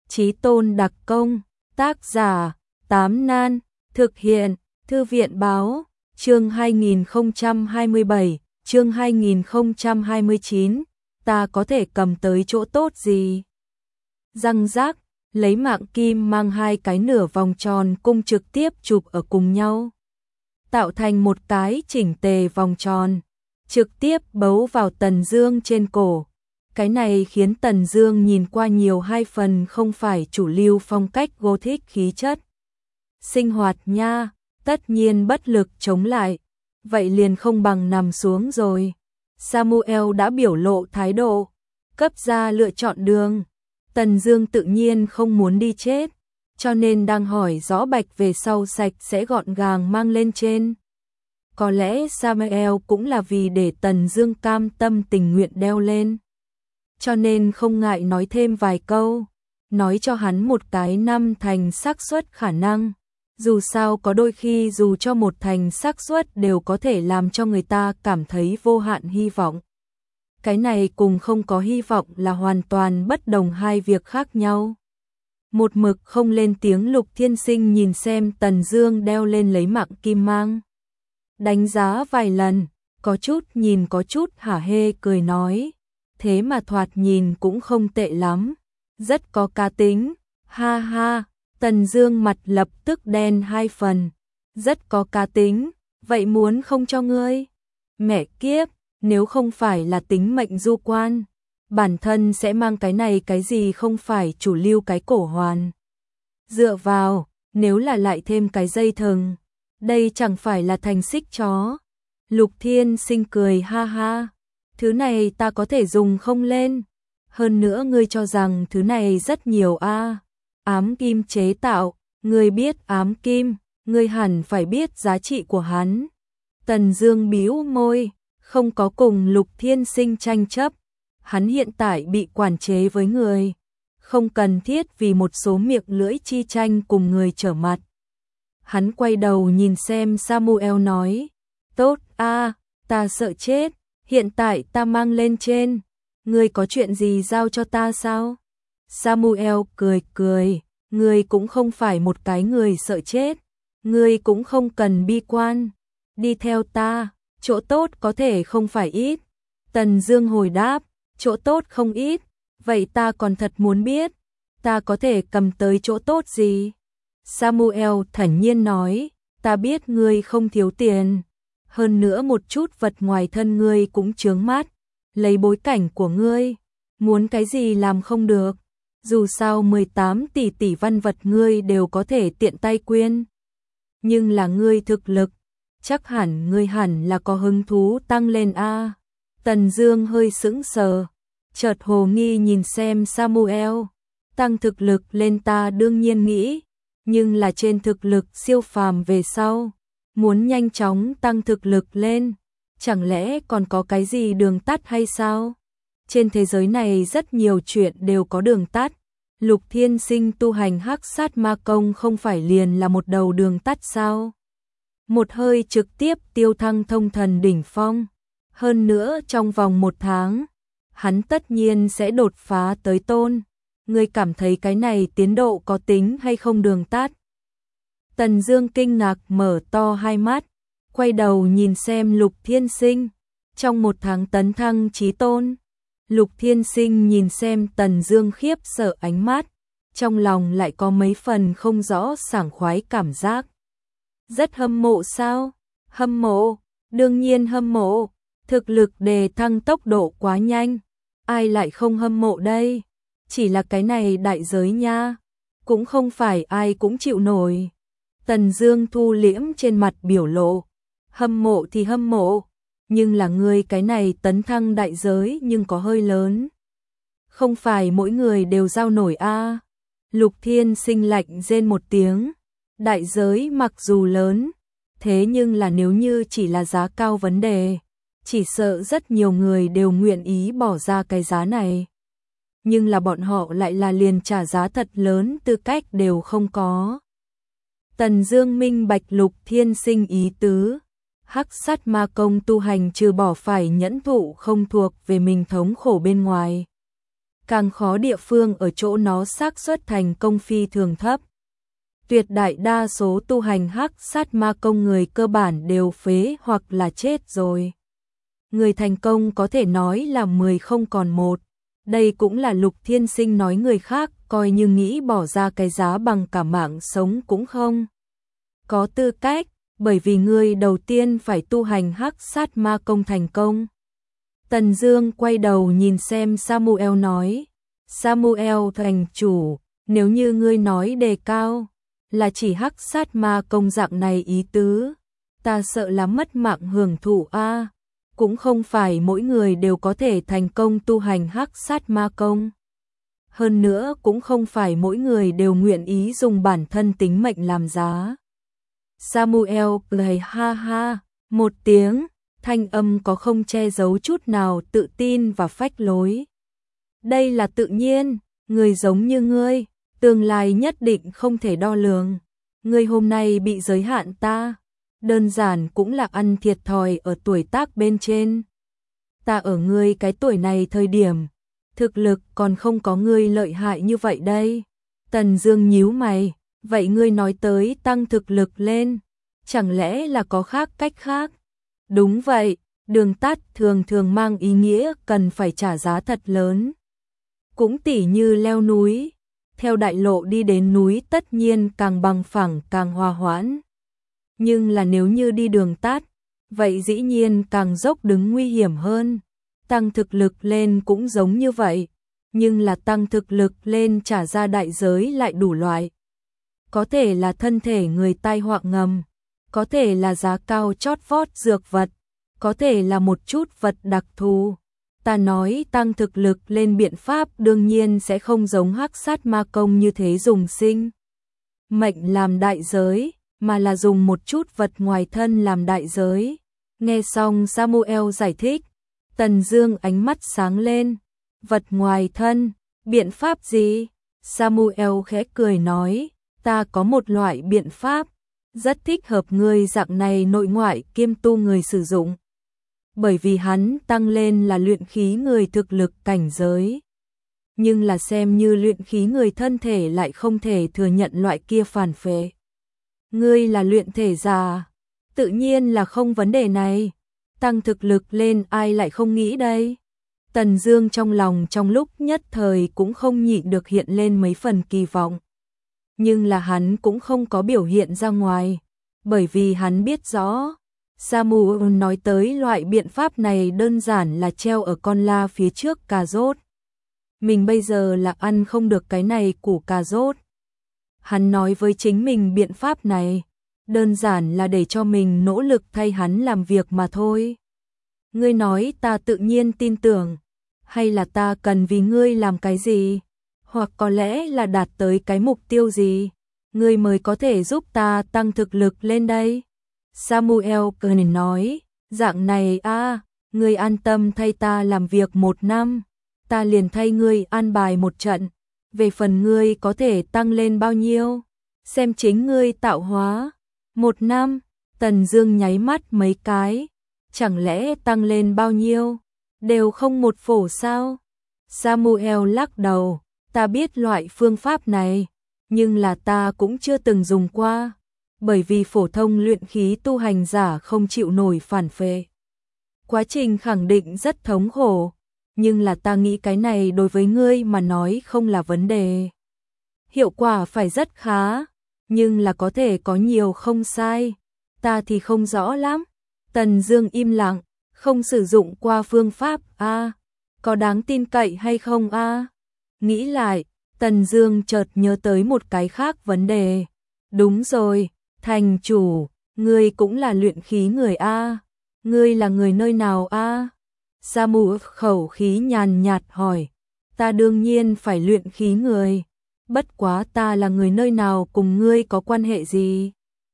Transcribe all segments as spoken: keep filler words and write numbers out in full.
Chí Tôn đặc công, tác giả, Tám Nan, thực hiện, Thư viện báo, chương hai nghìn không trăm hai mươi bảy, chương hai nghìn không trăm hai mươi chín, ta có thể cầm tới chỗ tốt gì? Răng rác, lấy mạng kim mang hai cái nửa vòng tròn cung trực tiếp chụp ở cùng nhau, tạo thành một cái chỉnh tề vòng tròn, trực tiếp bấu vào Tần Dương trên cổ. Cái này khiến Tần Dương nhìn qua nhiều hai phần không phải chủ lưu phong cách Gothic khí chất. Sinh hoạt nha, tất nhiên bất lực chống lại, vậy liền không bằng nằm xuống rồi. Samuel đã biểu lộ thái độ, cấp ra lựa chọn đường. Tần Dương tự nhiên không muốn đi chết, cho nên đang hỏi rõ bạch về sau sạch sẽ gọn gàng mang lên trên. Có lẽ Samuel cũng là vì để Tần Dương cam tâm tình nguyện đeo lên, cho nên không ngại nói thêm vài câu, nói cho hắn một cái năm thành xác suất khả năng. Dù sao có đôi khi dù cho một thành xác suất đều có thể làm cho người ta cảm thấy vô hạn hy vọng. Cái này cùng không có hy vọng là hoàn toàn bất đồng hai việc khác nhau. Một mực không lên tiếng Lục Thiên Sinh nhìn xem Tần Dương đeo lên lấy mạng kim mang, đánh giá vài lần, có chút nhìn có chút hả hê cười nói, thế mà thoạt nhìn cũng không tệ lắm, rất có cá tính, ha ha. Tần Dương mặt lập tức đen hai phần, rất có cá tính, vậy muốn không cho ngươi? Mẹ kiếp, nếu không phải là tính mệnh du quan, bản thân sẽ mang cái này cái gì không phải chủ lưu cái cổ hoàn. Dựa vào, nếu là lại thêm cái dây thừng, đây chẳng phải là thành xích chó. Lục Thiên Sinh cười ha ha, thứ này ta có thể dùng không lên, hơn nữa ngươi cho rằng thứ này rất nhiều a? À. Ám kim chế tạo, ngươi biết ám kim, ngươi hẳn phải biết giá trị của hắn. Tần Dương bĩu môi, không có cùng Lục Thiên Sinh tranh chấp, hắn hiện tại bị quản chế với người, không cần thiết vì một số miệng lưỡi chi tranh cùng người trở mặt. Hắn quay đầu nhìn xem Samuel nói, tốt a, à, ta sợ chết, hiện tại ta mang lên trên, ngươi có chuyện gì giao cho ta sao? Samuel cười cười, ngươi cũng không phải một cái người sợ chết, ngươi cũng không cần bi quan, đi theo ta, chỗ tốt có thể không phải ít. Tần Dương hồi đáp, chỗ tốt không ít, vậy ta còn thật muốn biết, ta có thể cầm tới chỗ tốt gì? Samuel thản nhiên nói, ta biết ngươi không thiếu tiền, hơn nữa một chút vật ngoài thân ngươi cũng chướng mắt, lấy bối cảnh của ngươi, muốn cái gì làm không được. Dù sao mười tám tỷ tỷ văn vật ngươi đều có thể tiện tay quyên, nhưng là ngươi thực lực, chắc hẳn ngươi hẳn là có hứng thú tăng lên a. À. Tần Dương hơi sững sờ, chợt hồ nghi nhìn xem Samuel, tăng thực lực lên ta đương nhiên nghĩ, nhưng là trên thực lực siêu phàm về sau, muốn nhanh chóng tăng thực lực lên, chẳng lẽ còn có cái gì đường tắt hay sao? Trên thế giới này rất nhiều chuyện đều có đường tắt. Lục Thiên Sinh tu hành hắc sát ma công không phải liền là một đầu đường tắt sao? Một hơi trực tiếp tiêu thăng thông thần đỉnh phong. Hơn nữa trong vòng một tháng, hắn tất nhiên sẽ đột phá tới tôn. Ngươi cảm thấy cái này tiến độ có tính hay không đường tắt? Tần Dương kinh ngạc mở to hai mắt, quay đầu nhìn xem Lục Thiên Sinh. Trong một tháng tấn thăng chí tôn. Lục Thiên Sinh nhìn xem Tần Dương khiếp sợ ánh mắt, trong lòng lại có mấy phần không rõ sảng khoái cảm giác. Rất hâm mộ sao? Hâm mộ, đương nhiên hâm mộ, thực lực đề thăng tốc độ quá nhanh, ai lại không hâm mộ đây? Chỉ là cái này đại giới nha, cũng không phải ai cũng chịu nổi. Tần Dương thu liễm trên mặt biểu lộ, hâm mộ thì hâm mộ, nhưng là ngươi cái này tấn thăng đại giới nhưng có hơi lớn. Không phải mỗi người đều giao nổi a. À. Lục Thiên Sinh lạnh rên một tiếng, đại giới mặc dù lớn, thế nhưng là nếu như chỉ là giá cao vấn đề, chỉ sợ rất nhiều người đều nguyện ý bỏ ra cái giá này. Nhưng là bọn họ lại là liền trả giá thật lớn tư cách đều không có. Tần Dương minh bạch Lục Thiên Sinh ý tứ. Hắc sát ma công tu hành trừ bỏ phải nhẫn thụ không thuộc về mình thống khổ bên ngoài. càng khó địa phương ở chỗ nó xác suất thành công phi thường thấp. Tuyệt đại đa số tu hành hắc sát ma công người cơ bản đều phế hoặc là chết rồi. Người thành công có thể nói là mười không còn một. Đây cũng là Lục Thiên Sinh nói người khác coi như nghĩ bỏ ra cái giá bằng cả mạng sống cũng không có tư cách, bởi vì ngươi đầu tiên phải tu hành hắc sát ma công thành công. Tần Dương quay đầu nhìn xem Samuel nói, Samuel thành chủ, nếu như ngươi nói đề cao, là chỉ hắc sát ma công dạng này ý tứ, ta sợ là mất mạng hưởng thụ a, cũng không phải mỗi người đều có thể thành công tu hành hắc sát ma công. Hơn nữa cũng không phải mỗi người đều nguyện ý dùng bản thân tính mệnh làm giá. Samuel cười ha ha, một tiếng, thanh âm có không che giấu chút nào tự tin và phách lối. Đây là tự nhiên, người giống như ngươi, tương lai nhất định không thể đo lường. Ngươi hôm nay bị giới hạn ta, đơn giản cũng là ăn thiệt thòi ở tuổi tác bên trên. Ta ở ngươi cái tuổi này thời điểm, thực lực còn không có ngươi lợi hại như vậy đây. Tần Dương nhíu mày, vậy ngươi nói tới tăng thực lực lên, chẳng lẽ là có khác cách khác? Đúng vậy, đường tắt thường thường mang ý nghĩa cần phải trả giá thật lớn. Cũng tỉ như leo núi, theo đại lộ đi đến núi tất nhiên càng bằng phẳng càng hòa hoãn. Nhưng là nếu như đi đường tắt, vậy dĩ nhiên càng dốc đứng nguy hiểm hơn. Tăng thực lực lên cũng giống như vậy, nhưng là tăng thực lực lên trả ra đại giới lại đủ loại. Có thể là thân thể người tai họa ngầm, có thể là giá cao chót vót dược vật, có thể là một chút vật đặc thù. Ta nói tăng thực lực lên biện pháp đương nhiên sẽ không giống hắc sát ma công như thế dùng sinh mệnh làm đại giới, mà là dùng một chút vật ngoài thân làm đại giới. Nghe xong Samuel giải thích, Tần Dương ánh mắt sáng lên. Vật ngoài thân, biện pháp gì? Samuel khẽ cười nói, ta có một loại biện pháp, rất thích hợp ngươi dạng này nội ngoại kiêm tu người sử dụng. Bởi vì hắn tăng lên là luyện khí người thực lực cảnh giới. Nhưng là xem như luyện khí người thân thể lại không thể thừa nhận loại kia phản phệ. Ngươi là luyện thể giả, tự nhiên là không vấn đề này. Tăng thực lực lên ai lại không nghĩ đây? Tần Dương trong lòng trong lúc nhất thời cũng không nhịn được hiện lên mấy phần kỳ vọng. Nhưng là hắn cũng không có biểu hiện ra ngoài, bởi vì hắn biết rõ, Samuel nói tới loại biện pháp này đơn giản là treo ở con la phía trước cà rốt. Mình bây giờ là ăn không được cái này củ cà rốt. Hắn nói với chính mình biện pháp này, đơn giản là để cho mình nỗ lực thay hắn làm việc mà thôi. Ngươi nói ta tự nhiên tin tưởng, hay là ta cần vì ngươi làm cái gì, hoặc có lẽ là đạt tới cái mục tiêu gì, ngươi mới có thể giúp ta tăng thực lực lên đây. Samuel cười nói, dạng này a, ngươi an tâm thay ta làm việc một năm, ta liền thay ngươi an bài một trận, về phần ngươi có thể tăng lên bao nhiêu, xem chính ngươi tạo hóa. Một năm, Tần Dương nháy mắt mấy cái, chẳng lẽ tăng lên bao nhiêu, đều không một phổ sao? Samuel lắc đầu, ta biết loại phương pháp này, nhưng là ta cũng chưa từng dùng qua, bởi vì phổ thông luyện khí tu hành giả không chịu nổi phản phệ. Quá trình khẳng định rất thống khổ, nhưng là ta nghĩ cái này đối với ngươi mà nói không là vấn đề. Hiệu quả phải rất khá, nhưng là có thể có nhiều không sai, ta thì không rõ lắm. Tần Dương im lặng, không sử dụng qua phương pháp a, à, có đáng tin cậy hay không a? À? Nghĩ lại, Tần Dương chợt nhớ tới một cái khác vấn đề. Đúng rồi, thành chủ, ngươi cũng là luyện khí người a, à? Ngươi là người nơi nào a? À? Samu khẩu khí nhàn nhạt hỏi. Ta đương nhiên phải luyện khí người, bất quá ta là người nơi nào cùng ngươi có quan hệ gì?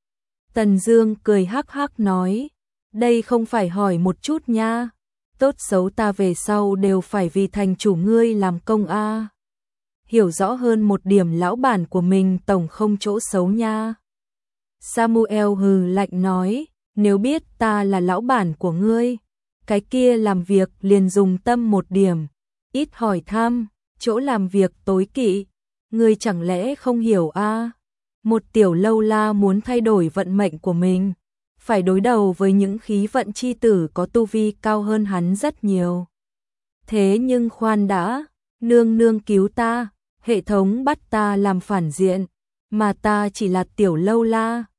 Tần Dương cười hắc hắc nói, đây không phải hỏi một chút nha, tốt xấu ta về sau đều phải vì thành chủ ngươi làm công a. À. Hiểu rõ hơn một điểm lão bản của mình tổng không chỗ xấu nha. Samuel hừ lạnh nói, nếu biết ta là lão bản của ngươi, cái kia làm việc liền dùng tâm một điểm, ít hỏi thăm, chỗ làm việc tối kỵ, ngươi chẳng lẽ không hiểu a? À? Một tiểu lâu la muốn thay đổi vận mệnh của mình, phải đối đầu với những khí vận chi tử có tu vi cao hơn hắn rất nhiều. Thế nhưng khoan đã, nương nương cứu ta, hệ thống bắt ta làm phản diện, mà ta chỉ là tiểu lâu la,